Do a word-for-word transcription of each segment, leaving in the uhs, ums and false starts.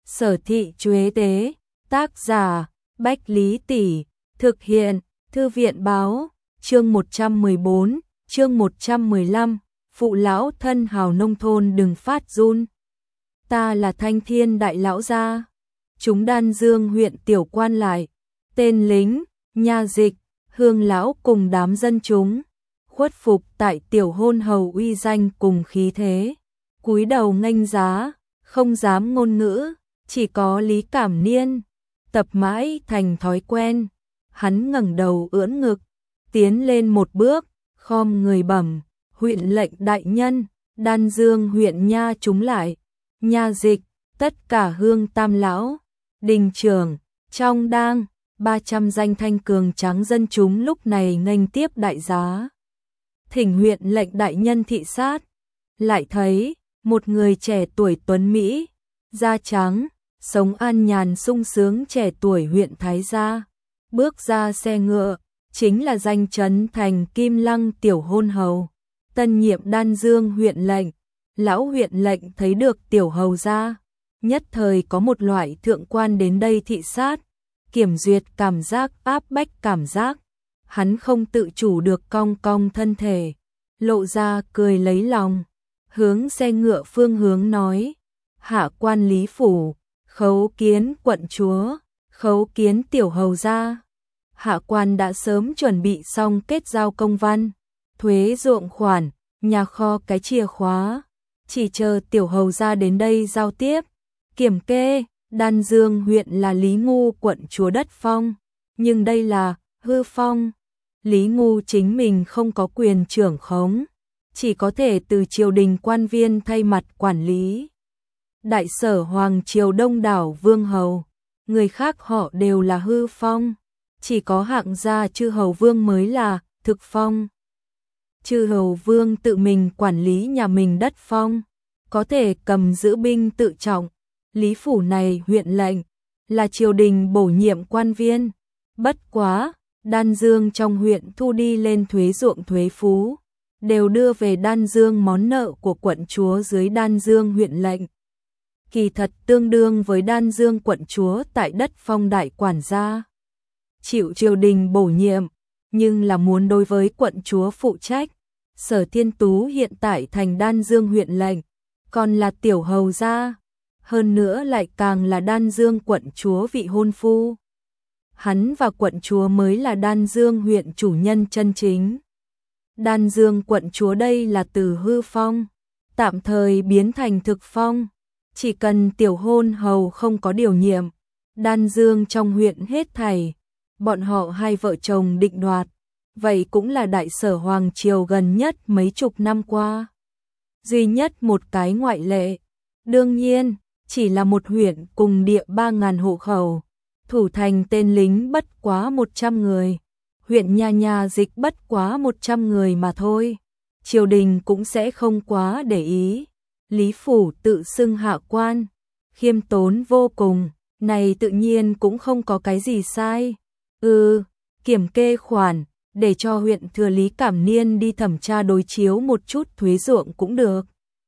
Sở thị Chuế Tế, tác giả, Bách Lý Tỷ, thực hiện, Thư viện báo, chương một trăm mười bốn, chương một trăm mười lăm, phụ lão thân hào nông thôn đừng phát run. Ta là Thanh Thiên đại lão gia, chúng Đan Dương huyện tiểu quan lại, tên lính, nha dịch, hương lão cùng đám dân chúng, khuất phục tại tiểu hôn hầu uy danh cùng khí thế, cúi đầu nghênh giá, không dám ngôn ngữ, chỉ có Lý Cảm Niên, tập mãi thành thói quen, hắn ngẩng đầu ưỡn ngực, tiến lên một bước, khom người bẩm, huyện lệnh đại nhân, Đan Dương huyện nha chúng lại, nha dịch, tất cả hương tam lão, đình trưởng, trong đang, ba trăm danh thanh cường tráng dân chúng lúc này nghênh tiếp đại giá. Thỉnh huyện lệnh đại nhân thị sát, lại thấy, một người trẻ tuổi tuấn Mỹ, da trắng, sống an nhàn sung sướng trẻ tuổi huyện Thái Gia, bước ra xe ngựa, chính là danh chấn thành Kim Lăng tiểu hôn hầu, tân nhiệm Đan Dương huyện lệnh. Lão huyện lệnh thấy được tiểu hầu gia, nhất thời có một loại thượng quan đến đây thị sát, kiểm duyệt cảm giác áp bách cảm giác, hắn không tự chủ được cong cong thân thể, lộ ra cười lấy lòng, hướng xe ngựa phương hướng nói, hạ quan Lý phủ, khấu kiến quận chúa, khấu kiến tiểu hầu gia. Hạ quan đã sớm chuẩn bị xong kết giao công văn, thuế ruộng khoản, nhà kho cái chìa khóa, chỉ chờ tiểu hầu gia đến đây giao tiếp, kiểm kê. Đan Dương huyện là Lý Ngu quận chúa đất phong, nhưng đây là hư phong. Lý Ngu chính mình không có quyền trưởng khống, chỉ có thể từ triều đình quan viên thay mặt quản lý. Đại sở hoàng triều đông đảo vương hầu, người khác họ đều là hư phong, chỉ có hạng gia chư hầu vương mới là thực phong. Chư hầu vương tự mình quản lý nhà mình đất phong, có thể cầm giữ binh tự trọng. Lý phủ này huyện lệnh, là triều đình bổ nhiệm quan viên, bất quá, Đan Dương trong huyện thu đi lên thuế ruộng thuế phú, đều đưa về Đan Dương món nợ của quận chúa dưới Đan Dương huyện lệnh. Kỳ thật tương đương với Đan Dương quận chúa tại đất phong đại quản gia. Chịu triều đình bổ nhiệm, nhưng là muốn đối với quận chúa phụ trách. Sở Thiên Tú hiện tại thành Đan Dương huyện lệnh, còn là tiểu hầu gia. Hơn nữa lại càng là Đan Dương quận chúa vị hôn phu. Hắn và quận chúa mới là Đan Dương huyện chủ nhân chân chính. Đan Dương quận chúa đây là từ hư phong, tạm thời biến thành thực phong. Chỉ cần tiểu hôn hầu không có điều nhiệm, Đan Dương trong huyện hết thảy, bọn họ hai vợ chồng định đoạt. Vậy cũng là đại sở hoàng triều gần nhất mấy chục năm qua. Duy nhất một cái ngoại lệ, đương nhiên, chỉ là một huyện cùng địa ba ngàn hộ khẩu, thủ thành tên lính bất quá một trăm người, huyện nhà nhà dịch bất quá một trăm người mà thôi. Triều đình cũng sẽ không quá để ý. Lý phủ tự xưng hạ quan, khiêm tốn vô cùng, này tự nhiên cũng không có cái gì sai. Ừ, kiểm kê khoản, để cho huyện thừa Lý Cảm Niên đi thẩm tra đối chiếu một chút thuế ruộng cũng được.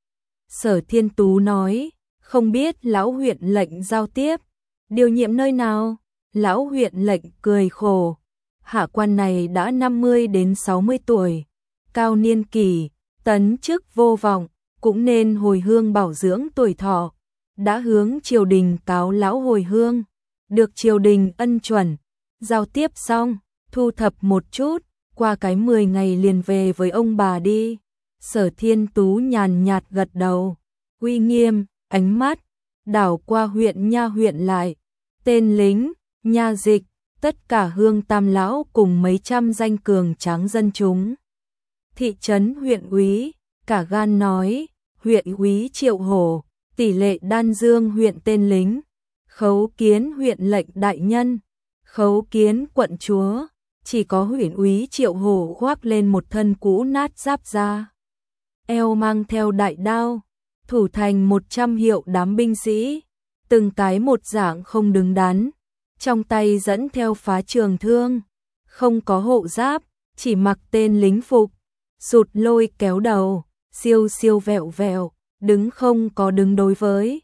Sở Thiên Tú nói, không biết lão huyện lệnh giao tiếp, điều nhiệm nơi nào? Lão huyện lệnh cười khổ, hạ quan này đã năm mươi đến sáu mươi tuổi, cao niên kỳ, tấn chức vô vọng, cũng nên hồi hương bảo dưỡng tuổi thọ, đã hướng triều đình cáo lão hồi hương, được triều đình ân chuẩn, giao tiếp xong, thu thập một chút, qua cái mười ngày liền về với ông bà đi. Sở Thiên Tú nhàn nhạt gật đầu, uy nghiêm, ánh mắt đảo qua huyện nha huyện lại, tên lính, nha dịch, tất cả hương tam lão cùng mấy trăm danh cường tráng dân chúng. Thị trấn huyện úy, cả gan nói, huyện úy Triệu Hổ, tỷ lệ Đan Dương huyện tên lính, khấu kiến huyện lệnh đại nhân, khấu kiến quận chúa. Chỉ có huyện úy Triệu Hổ khoác lên một thân cũ nát giáp da, eo mang theo đại đao, thủ thành một trăm hiệu đám binh sĩ, từng cái một dạng không đứng đắn, trong tay dẫn theo phá trường thương, không có hộ giáp, chỉ mặc tên lính phục, sụt lôi kéo đầu, siêu siêu vẹo vẹo, đứng không có đứng đối với.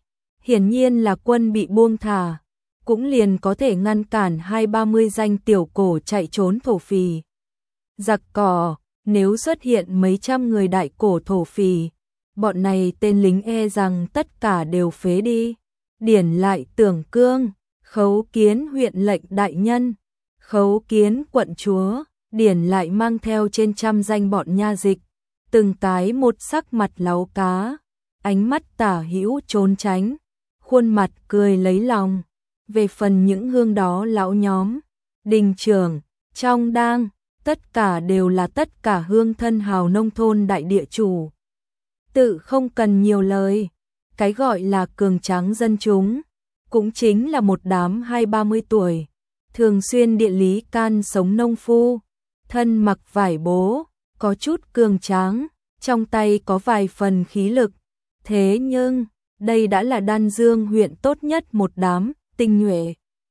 Hiển nhiên là quân bị buông thả, cũng liền có thể ngăn cản hai ba mươi danh tiểu cổ chạy trốn thổ phỉ. Giặc cỏ, nếu xuất hiện mấy trăm người đại cổ thổ phỉ, bọn này tên lính e rằng tất cả đều phế đi. Điển lại Tưởng Cương, khấu kiến huyện lệnh đại nhân, khấu kiến quận chúa. Điển lại mang theo trên trăm danh bọn nha dịch, từng cái một sắc mặt láu cá, ánh mắt tả hữu trốn tránh, khuôn mặt cười lấy lòng. Về phần những hương đó lão nhóm, đình trưởng, trong đang, tất cả đều là tất cả hương thân hào nông thôn đại địa chủ. Tự không cần nhiều lời, cái gọi là cường tráng dân chúng, cũng chính là một đám hai ba mươi tuổi, thường xuyên địa lý can sống nông phu, thân mặc vải bố, có chút cường tráng, trong tay có vài phần khí lực. Thế nhưng, đây đã là Đan Dương huyện tốt nhất một đám, tinh nhuệ.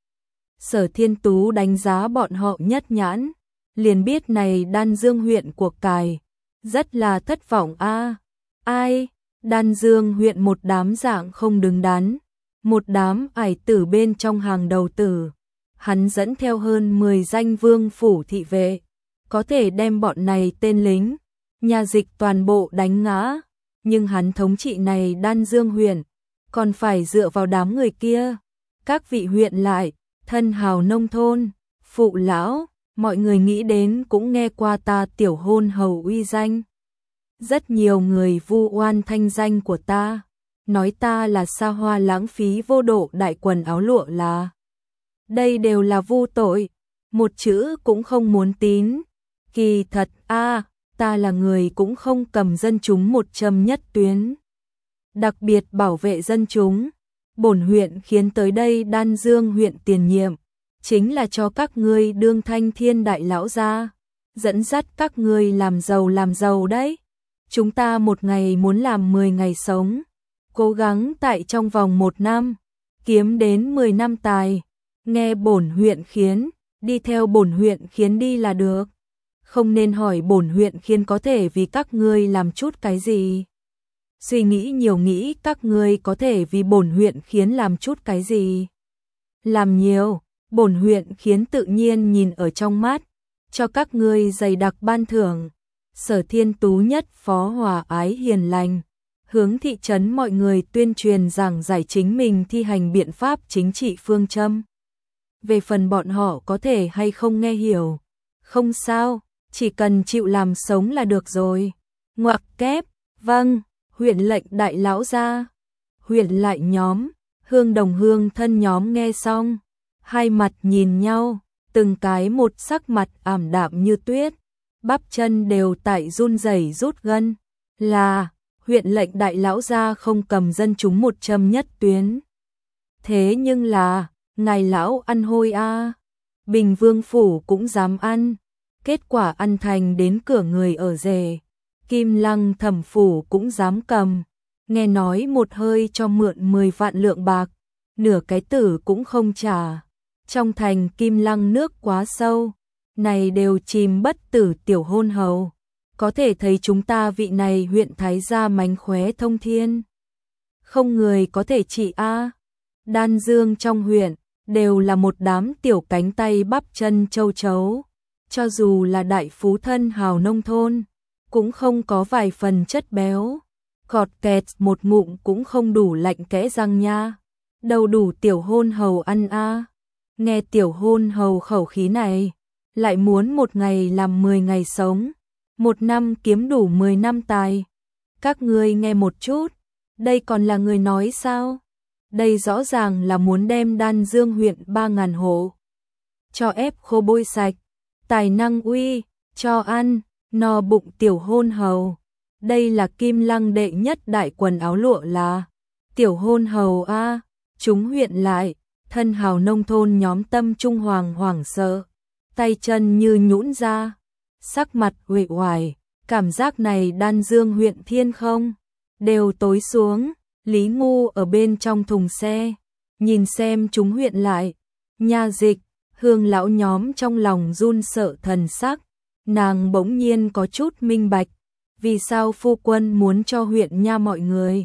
Sở Thiên Tú đánh giá bọn họ nhất nhãn, liền biết này Đan Dương huyện của cải, rất là thất vọng a. Ai, Đan Dương huyện một đám dạng không đứng đắn, một đám ải tử bên trong hàng đầu tử. Hắn dẫn theo hơn mười danh vương phủ thị vệ, có thể đem bọn này tên lính, nhà dịch toàn bộ đánh ngã, nhưng hắn thống trị này Đan Dương huyện, còn phải dựa vào đám người kia. Các vị huyện lại, thân hào nông thôn, phụ lão, mọi người nghĩ đến cũng nghe qua ta tiểu hôn hầu uy danh. Rất nhiều người vu oan thanh danh của ta, nói ta là xa hoa lãng phí vô độ đại quần áo lụa là. Đây đều là vu tội, một chữ cũng không muốn tín. Kỳ thật a, ta là người cũng không cầm dân chúng một châm nhất tuyến. Đặc biệt bảo vệ dân chúng, bổn huyện khiến tới đây Đan Dương huyện tiền nhiệm, chính là cho các ngươi đương thanh thiên đại lão gia, dẫn dắt các ngươi làm giàu làm giàu đấy. Chúng ta một ngày muốn làm mười ngày sống, cố gắng tại trong vòng một năm, kiếm đến mười năm tài, nghe bổn huyện khiến, đi theo bổn huyện khiến đi là được. Không nên hỏi bổn huyện khiến có thể vì các ngươi làm chút cái gì. Suy nghĩ nhiều nghĩ các ngươi có thể vì bổn huyện khiến làm chút cái gì. Làm nhiều, bổn huyện khiến tự nhiên nhìn ở trong mắt, cho các ngươi dày đặc ban thưởng. Sở Thiên Tú nhất phó hòa ái hiền lành, hướng thị trấn mọi người tuyên truyền giảng giải chính mình thi hành biện pháp chính trị phương châm. Về phần bọn họ có thể hay không nghe hiểu, không sao, chỉ cần chịu làm sống là được rồi. Ngoặc kép, vâng, huyện lệnh đại lão gia. Huyện lại nhóm, hương đồng hương thân nhóm nghe xong, hai mặt nhìn nhau, từng cái một sắc mặt ảm đạm như tuyết, bắp chân đều tại run rẩy rút gân. Là, huyện lệnh đại lão gia không cầm dân chúng một châm nhất tuyến. Thế nhưng là, ngài lão ăn hôi a, Bình Vương phủ cũng dám ăn, kết quả ăn thành đến cửa người ở rể. Kim Lăng thẩm phủ cũng dám cầm, nghe nói một hơi cho mượn mười vạn lượng bạc, nửa cái tử cũng không trả. Trong thành Kim Lăng nước quá sâu, này đều chìm bất tử tiểu hôn hầu, có thể thấy chúng ta vị này huyện thái gia mánh khóe thông thiên. Không người có thể trị a. Đan Dương trong huyện đều là một đám tiểu cánh tay bắp chân châu chấu, cho dù là đại phú thân hào nông thôn, cũng không có vài phần chất béo, cọt kẹt một ngụm cũng không đủ lạnh kẽ răng nha. Đâu đủ tiểu hôn hầu ăn a. Nghe tiểu hôn hầu khẩu khí này, lại muốn một ngày làm mười ngày sống, một năm kiếm đủ mười năm tài. Các ngươi nghe một chút, đây còn là người nói sao? Đây rõ ràng là muốn đem Đan Dương huyện ba ngàn hộ cho ép khô bôi sạch, tài năng uy, cho ăn, no bụng tiểu hôn hầu. Đây là Kim Lăng đệ nhất đại quần áo lụa là tiểu hôn hầu a. Chúng huyện lại, thân hào nông thôn nhóm tâm trung hoàng hoảng sợ, tay chân như nhũn ra, sắc mặt uể oải, cảm giác này Đan Dương huyện thiên không đều tối xuống. Lý Ngu ở bên trong thùng xe, nhìn xem chúng huyện lại, nha dịch, hương lão nhóm trong lòng run sợ thần sắc, nàng bỗng nhiên có chút minh bạch, vì sao phu quân muốn cho huyện nha mọi người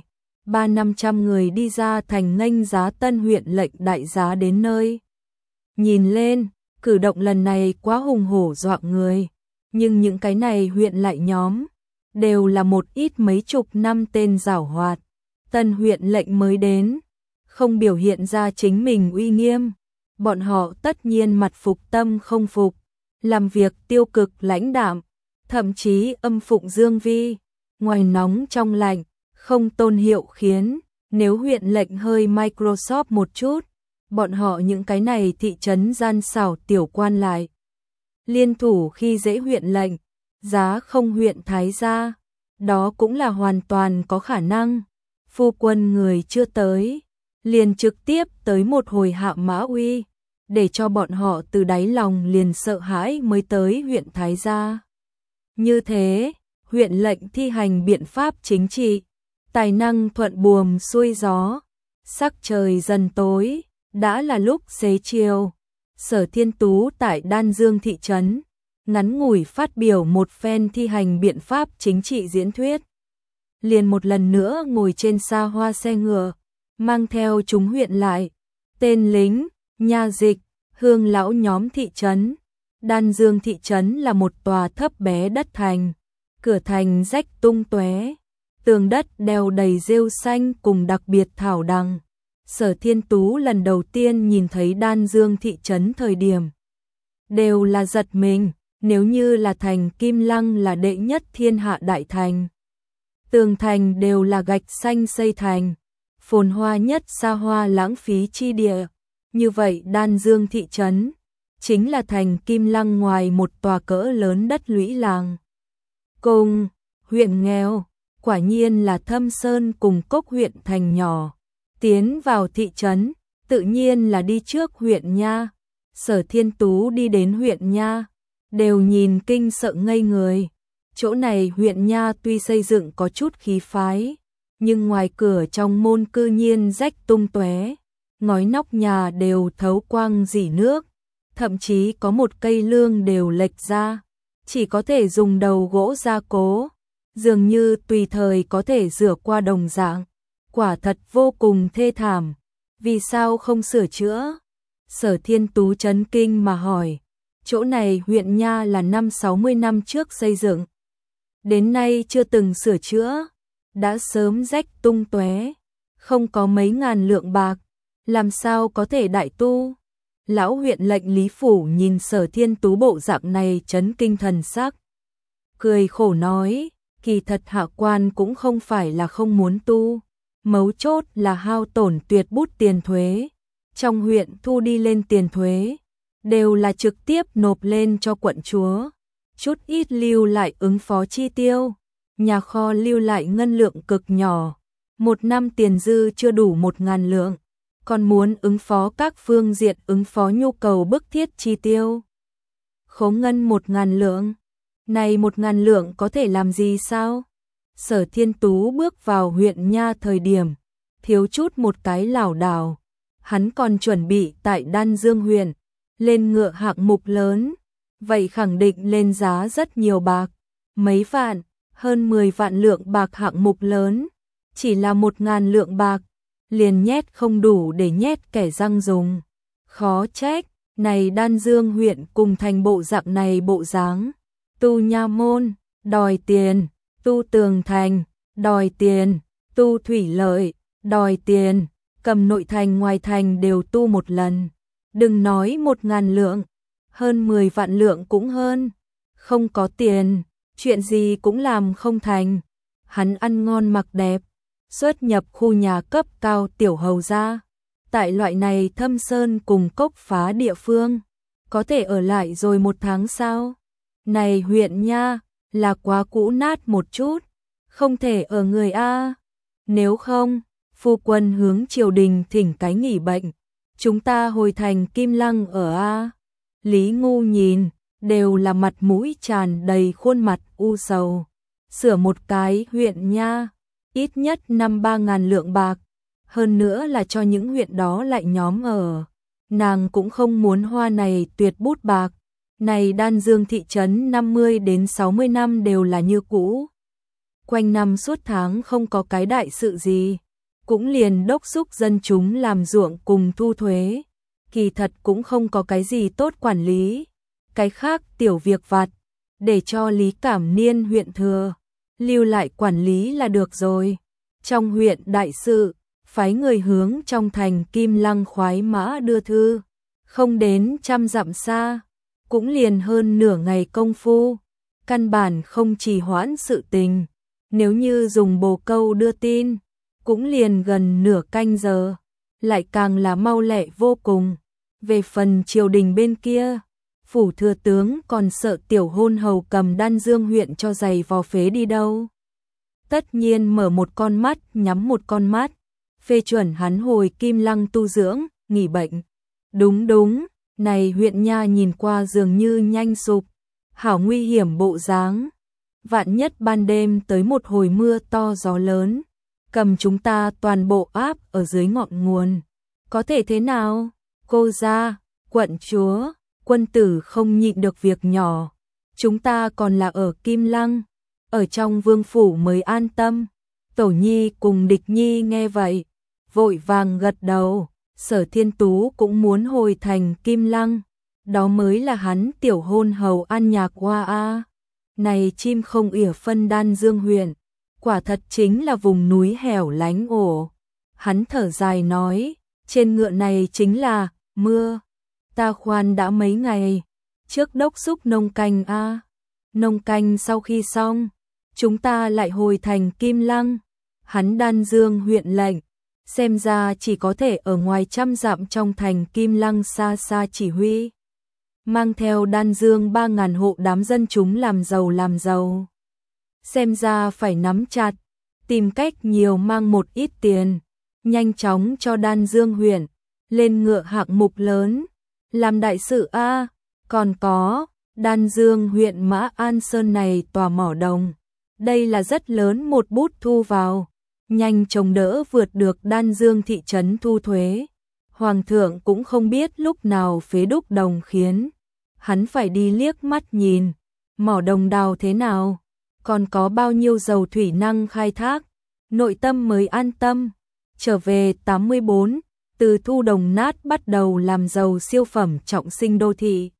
ba năm trăm người đi ra thành nghênh giá tân huyện lệnh đại giá đến nơi. Nhìn lên, cử động lần này quá hùng hổ dọa người, nhưng những cái này huyện lại nhóm, đều là một ít mấy chục năm tên giảo hoạt. Tân huyện lệnh mới đến, không biểu hiện ra chính mình uy nghiêm, bọn họ tất nhiên mặt phục tâm không phục, làm việc tiêu cực lãnh đạm, thậm chí âm phụng dương vi, ngoài nóng trong lạnh, không tôn hiệu khiến, nếu huyện lệnh hơi Microsoft một chút, bọn họ những cái này thị trấn gian xảo tiểu quan lại. Liên thủ khi dễ huyện lệnh, giá không huyện thái gia, đó cũng là hoàn toàn có khả năng. Phu quân người chưa tới, liền trực tiếp tới một hồi hạ mã uy, để cho bọn họ từ đáy lòng liền sợ hãi mới tới huyện thái gia. Như thế, huyện lệnh thi hành biện pháp chính trị, tài năng thuận buồm xuôi gió, sắc trời dần tối, đã là lúc xế chiều. Sở Thiên Tú tại Đan Dương thị trấn, ngắn ngủi phát biểu một phen thi hành biện pháp chính trị diễn thuyết. Liền một lần nữa ngồi trên xa hoa xe ngựa, mang theo chúng huyện lại, tên lính, nha dịch, hương lão nhóm thị trấn. Đan Dương thị trấn là một tòa thấp bé đất thành, cửa thành rách tung tóe, tường đất đeo đầy rêu xanh cùng đặc biệt thảo đằng. Sở Thiên Tú lần đầu tiên nhìn thấy Đan Dương thị trấn thời điểm, đều là giật mình, nếu như là thành Kim Lăng là đệ nhất thiên hạ đại thành. Tường thành đều là gạch xanh xây thành, phồn hoa nhất xa hoa lãng phí chi địa. Như vậy Đan Dương thị trấn, chính là thành Kim Lăng ngoài một tòa cỡ lớn đất lũy làng. Cùng, huyện nghèo, quả nhiên là Thâm Sơn cùng Cốc huyện thành nhỏ. Tiến vào thị trấn, tự nhiên là đi trước huyện nha. Sở Thiên Tú đi đến huyện nha, đều nhìn kinh sợ ngây người. Chỗ này huyện nha tuy xây dựng có chút khí phái, nhưng ngoài cửa trong môn cư nhiên rách tung tóe, ngói nóc nhà đều thấu quang rỉ nước, thậm chí có một cây lương đều lệch ra, chỉ có thể dùng đầu gỗ gia cố, dường như tùy thời có thể rửa qua đồng dạng. Quả thật vô cùng thê thảm, vì sao không sửa chữa? Sở Thiên Tú chấn kinh mà hỏi, chỗ này huyện nha là năm sáu mươi năm trước xây dựng, đến nay chưa từng sửa chữa, đã sớm rách tung tóe, không có mấy ngàn lượng bạc, làm sao có thể đại tu? Lão huyện lệnh Lý Phủ nhìn Sở Thiên Tú bộ dạng này chấn kinh thần sắc, cười khổ nói, kỳ thật hạ quan cũng không phải là không muốn tu. Mấu chốt là hao tổn tuyệt bút tiền thuế. Trong huyện thu đi lên tiền thuế, đều là trực tiếp nộp lên cho quận chúa. Chút ít lưu lại ứng phó chi tiêu. Nhà kho lưu lại ngân lượng cực nhỏ. Một năm tiền dư chưa đủ một ngàn lượng. Còn muốn ứng phó các phương diện ứng phó nhu cầu bức thiết chi tiêu. Khố ngân một ngàn lượng. Này một ngàn lượng có thể làm gì sao? Sở Thiên Tú bước vào huyện nha thời điểm, thiếu chút một cái lảo đảo. Hắn còn chuẩn bị tại Đan Dương huyện, lên ngựa hạng mục lớn, vậy khẳng định lên giá rất nhiều bạc, mấy vạn, hơn mười vạn lượng bạc hạng mục lớn, chỉ là một ngàn lượng bạc, liền nhét không đủ để nhét kẻ răng dùng. Khó trách, này Đan Dương huyện cùng thành bộ dạng này bộ dáng, tu nha môn, đòi tiền. Tu tường thành, đòi tiền, tu thủy lợi, đòi tiền, cầm nội thành ngoài thành đều tu một lần. Đừng nói một ngàn lượng, hơn mười vạn lượng cũng hơn. Không có tiền, chuyện gì cũng làm không thành. Hắn ăn ngon mặc đẹp, xuất nhập khu nhà cấp cao tiểu hầu gia. Tại loại này Thâm Sơn cùng Cốc phá địa phương, có thể ở lại rồi một tháng sao? Này huyện nha, là quá cũ nát một chút, không thể ở người a. Nếu không, phu quân hướng triều đình thỉnh cái nghỉ bệnh, chúng ta hồi thành Kim Lăng ở a. Lý Ngu nhìn, đều là mặt mũi tràn đầy khuôn mặt u sầu. Sửa một cái huyện nha, ít nhất năm ba ngàn lượng bạc, hơn nữa là cho những huyện đó lại nhóm ở. Nàng cũng không muốn hoa này tuyệt bút bạc. Này Đan Dương thị trấn năm mươi đến sáu mươi năm đều là như cũ. Quanh năm suốt tháng không có cái đại sự gì. cũng liền đốc thúc dân chúng làm ruộng cùng thu thuế. Kỳ thật cũng không có cái gì tốt quản lý. Cái khác tiểu việc vặt, để cho Lý Cảm Niên huyện thừa, lưu lại quản lý là được rồi. Trong huyện đại sự, phái người hướng trong thành Kim Lăng khoái mã đưa thư, không đến trăm dặm xa, cũng liền hơn nửa ngày công phu, căn bản không trì hoãn sự tình. Nếu như dùng bồ câu đưa tin, cũng liền gần nửa canh giờ, lại càng là mau lẹ vô cùng. Về phần triều đình bên kia, phủ thừa tướng còn sợ tiểu hôn hầu cầm Đan Dương huyện cho giày vò phế đi đâu. Tất nhiên mở một con mắt nhắm một con mắt, phê chuẩn hắn hồi Kim Lăng tu dưỡng, nghỉ bệnh. Đúng đúng, này huyện nha nhìn qua dường như nhanh sụp, hảo nguy hiểm bộ dáng. Vạn nhất ban đêm tới một hồi mưa to gió lớn, cầm chúng ta toàn bộ áp ở dưới ngọn nguồn. Có thể thế nào? Cô gia, quận chúa, quân tử không nhịn được việc nhỏ. Chúng ta còn là ở Kim Lăng, ở trong vương phủ mới an tâm. Tổ Nhi cùng Địch Nhi nghe vậy, vội vàng gật đầu. Sở Thiên Tú cũng muốn hồi thành Kim Lăng, đó mới là hắn tiểu hôn hầu an nhạc hoa a. Này chim không ỉa phân Đan Dương huyện, quả thật chính là vùng núi hẻo lánh ổ. Hắn thở dài nói, trên ngựa này chính là mưa. Ta khoan đã mấy ngày, trước đốc thúc nông canh a. Nông canh sau khi xong, chúng ta lại hồi thành Kim Lăng. Hắn Đan Dương huyện lệnh, xem ra chỉ có thể ở ngoài trăm dặm trong thành Kim Lăng xa xa chỉ huy. Mang theo Đan Dương ba ngàn hộ đám dân chúng làm giàu làm giàu. Xem ra phải nắm chặt, tìm cách nhiều mang một ít tiền, nhanh chóng cho Đan Dương huyện lên ngựa hạng mục lớn, làm đại sự a. Còn có, Đan Dương huyện Mã An Sơn này tòa mỏ đồng, đây là rất lớn một bút thu vào, nhanh chóng đỡ vượt được Đan Dương thị trấn thu thuế. Hoàng thượng cũng không biết lúc nào phế đúc đồng khiến hắn phải đi liếc mắt nhìn, mỏ đồng đào thế nào, còn có bao nhiêu dầu thủy năng khai thác, nội tâm mới an tâm. Trở về tám mươi bốn, từ thu đồng nát bắt đầu làm dầu siêu phẩm trọng sinh đô thị.